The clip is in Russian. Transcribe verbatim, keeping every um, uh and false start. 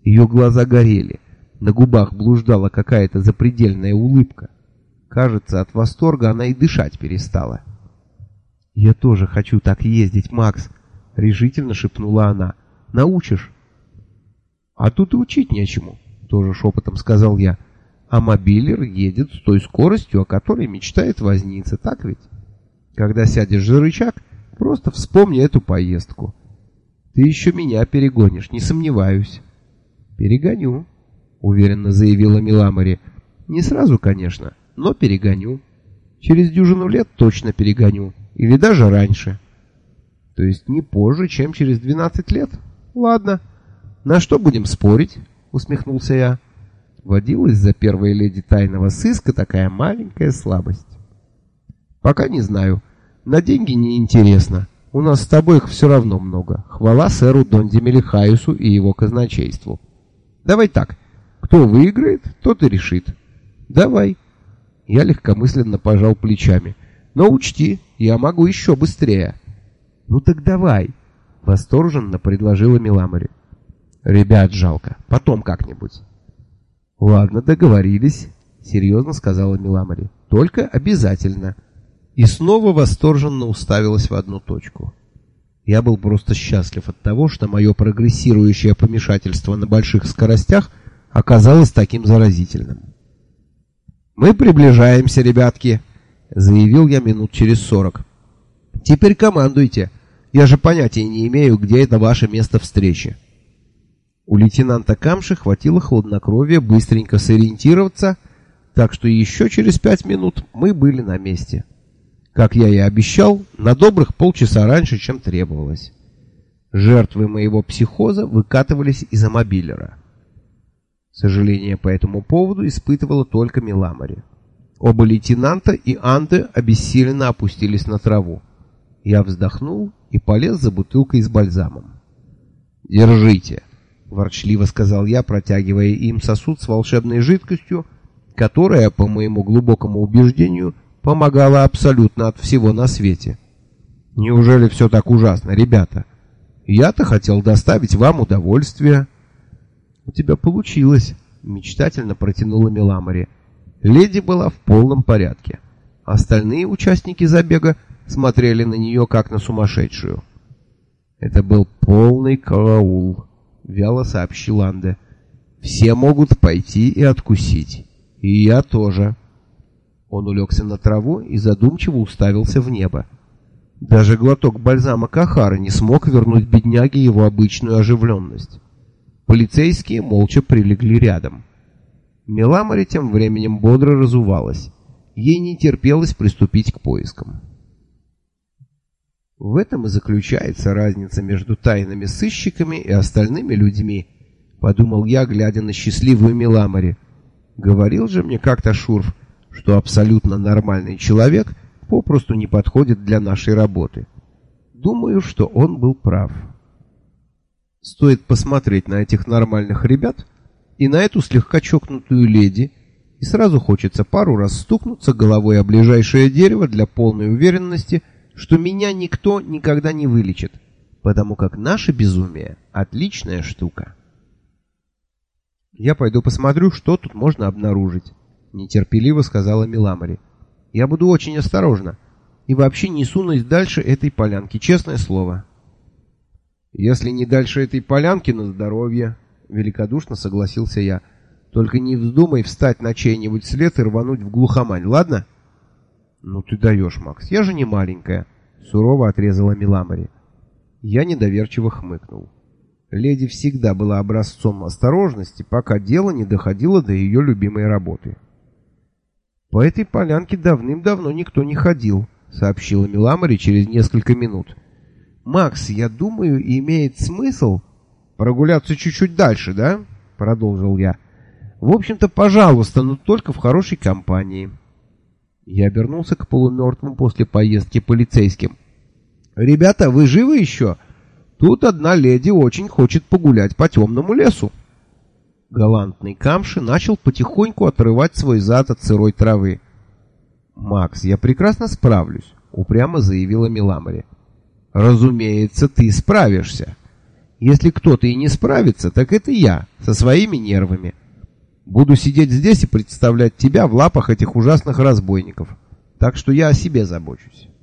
Ее глаза горели, на губах блуждала какая-то запредельная улыбка. Кажется, от восторга она и дышать перестала. «Я тоже хочу так ездить, Макс», — решительно шепнула она. «Научишь?» «А тут и учить нечему», — тоже шепотом сказал я. «А мобилер едет с той скоростью, о которой мечтает возница, так ведь? Когда сядешь за рычаг, просто вспомни эту поездку. Ты еще меня перегонишь, не сомневаюсь». «Перегоню», — уверенно заявила Миламари. «Не сразу, конечно, но перегоню. Через дюжину лет точно перегоню, или даже раньше». «То есть не позже, чем через двенадцать лет? Ладно. На что будем спорить?» — усмехнулся я. Водилась за первой леди тайного сыска такая маленькая слабость. «Пока не знаю. На деньги не интересно. У нас с тобой их все равно много. Хвала сэру Донди Мелихаюсу и его казначейству. Давай так. Кто выиграет, тот и решит». «Давай». Я легкомысленно пожал плечами. «Но учти, я могу еще быстрее». «Ну так давай», — восторженно предложила Миламари. «Ребят жалко. Потом как-нибудь». «Ладно, договорились», — серьезно сказала Миламари. «Только обязательно». И снова восторженно уставилась в одну точку. Я был просто счастлив от того, что мое прогрессирующее помешательство на больших скоростях оказалось таким заразительным. «Мы приближаемся, ребятки», — заявил я минут через сорок. «Теперь командуйте. Я же понятия не имею, где это ваше место встречи». У лейтенанта Камши хватило хладнокровия быстренько сориентироваться, так что еще через пять минут мы были на месте. Как я и обещал, на добрых полчаса раньше, чем требовалось. Жертвы моего психоза выкатывались из мобилера. Сожаление по этому поводу испытывала только Миламари. Оба лейтенанта и Анде обессиленно опустились на траву. Я вздохнул и полез за бутылкой с бальзамом. «Держите», — ворчливо сказал я, протягивая им сосуд с волшебной жидкостью, которая, по моему глубокому убеждению, помогала абсолютно от всего на свете. «Неужели все так ужасно, ребята? Я-то хотел доставить вам удовольствие». «У тебя получилось», — мечтательно протянула Миламари. Леди была в полном порядке. Остальные участники забега смотрели на нее как на сумасшедшую. «Это был полный караул», — вяло сообщил Анде. «Все могут пойти и откусить. И я тоже». Он улегся на траву и задумчиво уставился в небо. Даже глоток бальзама Кахары не смог вернуть бедняге его обычную оживленность. Полицейские молча прилегли рядом. Миламари тем временем бодро разувалась. Ей не терпелось приступить к поискам. В этом и заключается разница между тайными сыщиками и остальными людьми, подумал я, глядя на счастливую Миламари. Говорил же мне как-то Шурф, что абсолютно нормальный человек попросту не подходит для нашей работы. Думаю, что он был прав. Стоит посмотреть на этих нормальных ребят и на эту слегка чокнутую леди, и сразу хочется пару раз стукнуться головой о ближайшее дерево для полной уверенности, что меня никто никогда не вылечит, потому как наше безумие — отличная штука. «Я пойду посмотрю, что тут можно обнаружить», — нетерпеливо сказала Миламари. «Я буду очень осторожна и вообще не сунусь дальше этой полянки, честное слово». «Если не дальше этой полянки, на здоровье», — великодушно согласился я. «Только не вздумай встать на чей-нибудь след и рвануть в глухомань, ладно?» «Ну ты даешь, Макс, я же не маленькая», — сурово отрезала Миламари. Я недоверчиво хмыкнул. Леди всегда была образцом осторожности, пока дело не доходило до ее любимой работы. «По этой полянке давным-давно никто не ходил», — сообщила Миламари через несколько минут. «Макс, я думаю, имеет смысл прогуляться чуть-чуть дальше, да?» — продолжил я. «В общем-то, пожалуйста, но только в хорошей компании». Я обернулся к полумертвым после поездки полицейским. «Ребята, вы живы еще? Тут одна леди очень хочет погулять по темному лесу». Галантный Камши начал потихоньку отрывать свой зад от сырой травы. «Макс, я прекрасно справлюсь», — упрямо заявила Миламари. «Разумеется, ты справишься. Если кто-то и не справится, так это я, со своими нервами. Буду сидеть здесь и представлять тебя в лапах этих ужасных разбойников. Так что я о себе забочусь.